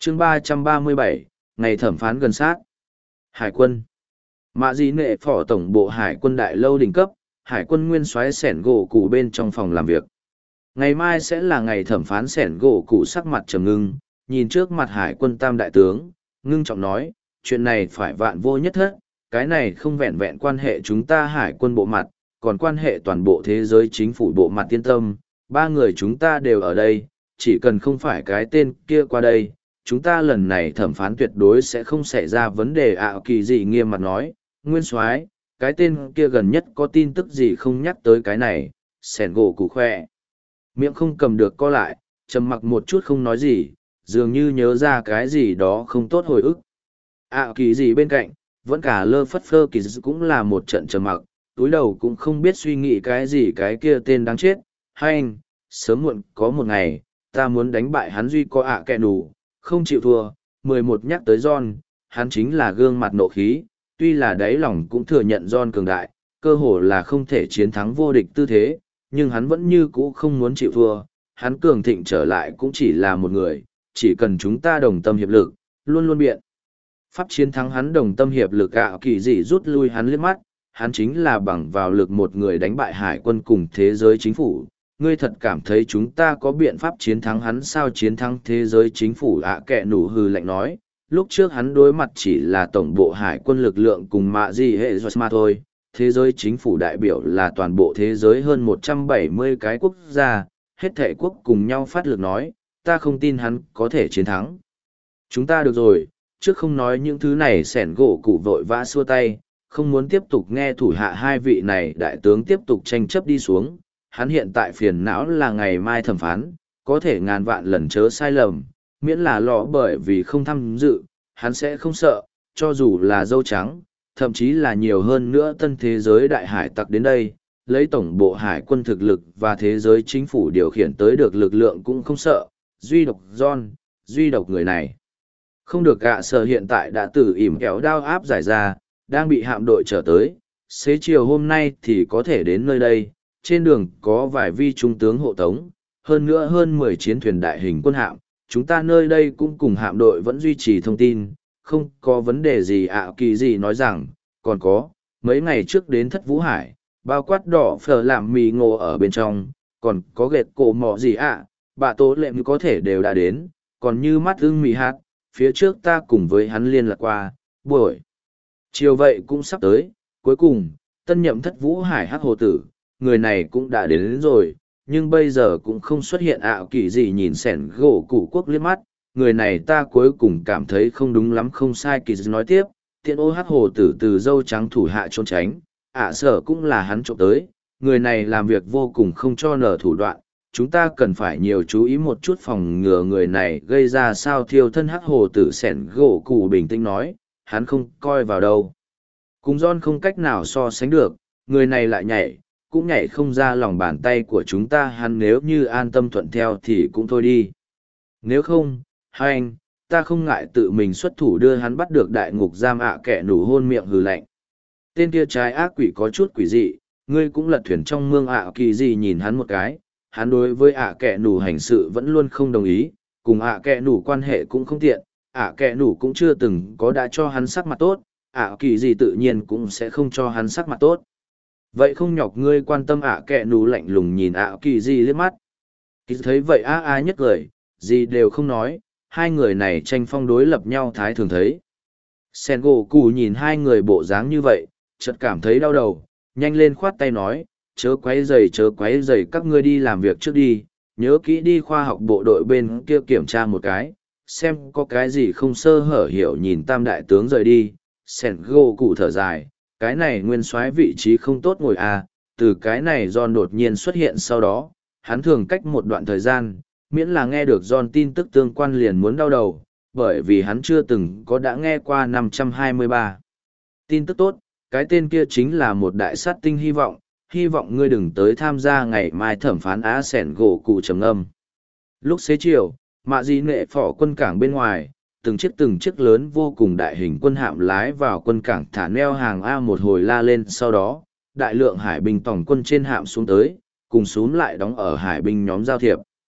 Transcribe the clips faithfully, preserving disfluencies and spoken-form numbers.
chương ba trăm ba mươi bảy, ngày thẩm phán gần sát. Hải quân. Mạ Dị Nệ Phỏ tổng bộ Hải quân đại lâu đỉnh cấp, Hải quân nguyên soái Sẻn gỗ cụ bên trong phòng làm việc. Ngày mai sẽ là ngày thẩm phán. Sẻn gỗ cụ sắc mặt trầm ngưng, nhìn trước mặt Hải quân tam đại tướng, ngưng trọng nói, chuyện này phải vạn vô nhất thất, cái này không vẹn vẹn quan hệ chúng ta Hải quân bộ mặt, còn quan hệ toàn bộ thế giới chính phủ bộ mặt. Yên tâm, ba người chúng ta đều ở đây, chỉ cần không phải cái tên kia qua đây, chúng ta lần này thẩm phán tuyệt đối sẽ không xảy ra vấn đề. ạ Kỳ Dị nghiêm mặt nói, nguyên soái, cái tên kia gần nhất có tin tức gì không nhắc tới cái này. Sẻn gỗ cụ khoe miệng không cầm được co lại, trầm mặc một chút không nói gì, dường như nhớ ra cái gì đó không tốt hồi ức. ạ Kỳ Dị bên cạnh vẫn cả lơ phất phơ kỳ dị cũng là một trận trầm mặc, túi đầu cũng không biết suy nghĩ cái gì. Cái kia tên đáng chết, hay anh, sớm muộn có một ngày ta muốn đánh bại hắn. Duy có ạ kẹ nủ không chịu thua. Mười một nhắc tới John, hắn chính là gương mặt nộ khí, tuy là đáy lòng cũng thừa nhận John cường đại, cơ hồ là không thể chiến thắng vô địch tư thế, nhưng hắn vẫn như cũ không muốn chịu thua. Hắn cường thịnh trở lại cũng chỉ là một người, chỉ cần chúng ta đồng tâm hiệp lực, luôn luôn biện pháp chiến thắng hắn. Đồng tâm hiệp lực. ạ Kỳ Dị rút lui hắn liếc mắt, hắn chính là bằng vào lực một người đánh bại Hải quân cùng thế giới chính phủ. Ngươi thật cảm thấy chúng ta có biện pháp chiến thắng hắn sao? Chiến thắng thế giới chính phủ? ạ kẹ nủ hừ lạnh nói, lúc trước hắn đối mặt chỉ là tổng bộ Hải quân lực lượng cùng Mạ Dị hệ Giọt mà thôi, thế giới chính phủ đại biểu là toàn bộ thế giới hơn một trăm bảy mươi cái quốc gia, hết thệ quốc cùng nhau phát lực nói, ta không tin hắn có thể chiến thắng chúng ta. Được rồi, trước không nói những thứ này. Sẻn gỗ cụ vội vã xua tay, không muốn tiếp tục nghe thủ hạ hai vị này đại tướng tiếp tục tranh chấp đi xuống. Hắn hiện tại phiền não là ngày mai thẩm phán, có thể ngàn vạn lần chớ sai lầm, miễn là lọ bởi vì không tham dự, hắn sẽ không sợ, cho dù là dâu trắng, thậm chí là nhiều hơn nữa tân thế giới đại hải tặc đến đây, lấy tổng bộ hải quân thực lực và thế giới chính phủ điều khiển tới được lực lượng cũng không sợ. Duy độc John, duy độc người này không được. Gạ sở hiện tại đã từ ỉm kéo đao áp giải ra, đang bị hạm đội trở tới, xế chiều hôm nay thì có thể đến nơi đây. Trên đường có vài vi trung tướng hộ tống, hơn nữa hơn mười chiến thuyền đại hình quân hạm, chúng ta nơi đây cũng cùng hạm đội vẫn duy trì thông tin, không có vấn đề gì. ạ Kỳ Dị nói rằng, còn có, mấy ngày trước đến Thất Vũ Hải, bao quát đỏ phở làm mì ngộ ở bên trong, còn có ghệt cổ mọ gì ạ, bà tố lệ có thể đều đã đến, còn như mắt ưng mì hạt, phía trước ta cùng với hắn liên lạc qua, buổi chiều vậy cũng sắp tới. Cuối cùng, tân nhậm Thất Vũ Hải hắc hồ tử, người này cũng đã đến, đến rồi, nhưng bây giờ cũng không xuất hiện. ạ Kỳ Dị nhìn Sẻn gỗ cụ quốc liếc mắt, người này ta cuối cùng cảm thấy không đúng lắm. Không sai. Kỳ Dị nói tiếp, tiện ô hắc hồ tử từ dâu trắng thủ hạ trốn tránh, ạ sở cũng là hắn trộm tới, người này làm việc vô cùng không cho nở thủ đoạn, chúng ta cần phải nhiều chú ý một chút phòng ngừa người này gây ra sao thiêu thân. Hắc hồ tử Sẻn gỗ cụ bình tĩnh nói, hắn không coi vào đâu, cùng John không cách nào so sánh được, người này lại nhảy cũng nhảy không ra lòng bàn tay của chúng ta. Hắn nếu như an tâm thuận theo thì cũng thôi đi, nếu không, hai anh, ta không ngại tự mình xuất thủ đưa hắn bắt được đại ngục giam. ạ kẻ nủ hôn miệng hừ lạnh, tên kia trái ác quỷ có chút quỷ dị, ngươi cũng lật thuyền trong mương. ạ Kỳ Dị nhìn hắn một cái, hắn đối với ạ kẻ nủ hành sự vẫn luôn không đồng ý, cùng ạ kẻ nủ quan hệ cũng không tiện, ạ kẻ nủ cũng chưa từng có đã cho hắn sắc mặt tốt, ạ Kỳ Dị tự nhiên cũng sẽ không cho hắn sắc mặt tốt. Vậy không nhọc ngươi quan tâm. ạ kẻ nủ lạnh lùng nhìn ạ Kỳ Dị liếc mắt. Kỳ Dị thấy vậy a a nhất lời, gì đều không nói, hai người này tranh phong đối lập nhau thái thường thấy. Sen gỗ cù nhìn hai người bộ dáng như vậy, chợt cảm thấy đau đầu, nhanh lên khoát tay nói, chớ quấy rầy chớ quấy rầy, các ngươi đi làm việc trước đi, nhớ kỹ đi khoa học bộ đội bên kia kiểm tra một cái, xem có cái gì không sơ hở. Hiểu nhìn tam đại tướng rời đi, Sen gỗ cụ thở dài, cái này nguyên soái vị trí không tốt ngồi à, từ cái này John đột nhiên xuất hiện sau đó, hắn thường cách một đoạn thời gian, miễn là nghe được John tin tức tương quan liền muốn đau đầu, bởi vì hắn chưa từng có đã nghe qua năm trăm hai mươi ba. Tin tức tốt, cái tên kia chính là một đại sát tinh. Hy vọng, hy vọng ngươi đừng tới tham gia ngày mai thẩm phán. Á Sẻn gỗ cụ trầm âm. Lúc xế chiều, Mạ Dị Nệ Phỏ quân cảng bên ngoài, từng chiếc từng chiếc lớn vô cùng đại hình quân hạm lái vào quân cảng thả neo hàng A một hồi la lên, sau đó, đại lượng hải binh tổng quân trên hạm xuống tới, cùng xuống lại đóng ở hải binh nhóm giao thiệp.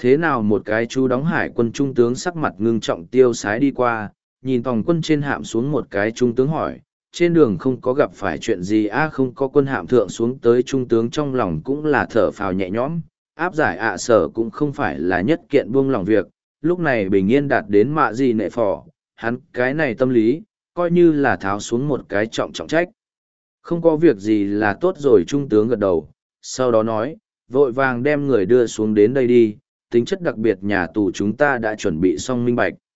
Thế nào một cái chú đóng hải quân trung tướng sắc mặt ngưng trọng tiêu sái đi qua, nhìn tòng quân trên hạm xuống một cái trung tướng hỏi, trên đường không có gặp phải chuyện gì a không có quân hạm thượng xuống tới trung tướng trong lòng cũng là thở phào nhẹ nhõm, áp giải ạ sở cũng không phải là nhất kiện buông lòng việc, lúc này bình yên đạt đến mạ gì nệ phỏ, hắn cái này tâm lý, coi như là tháo xuống một cái trọng trọng trách. Không có việc gì là tốt rồi trung tướng gật đầu, sau đó nói, vội vàng đem người đưa xuống đến đây đi, tính chất đặc biệt nhà tù chúng ta đã chuẩn bị xong minh bạch.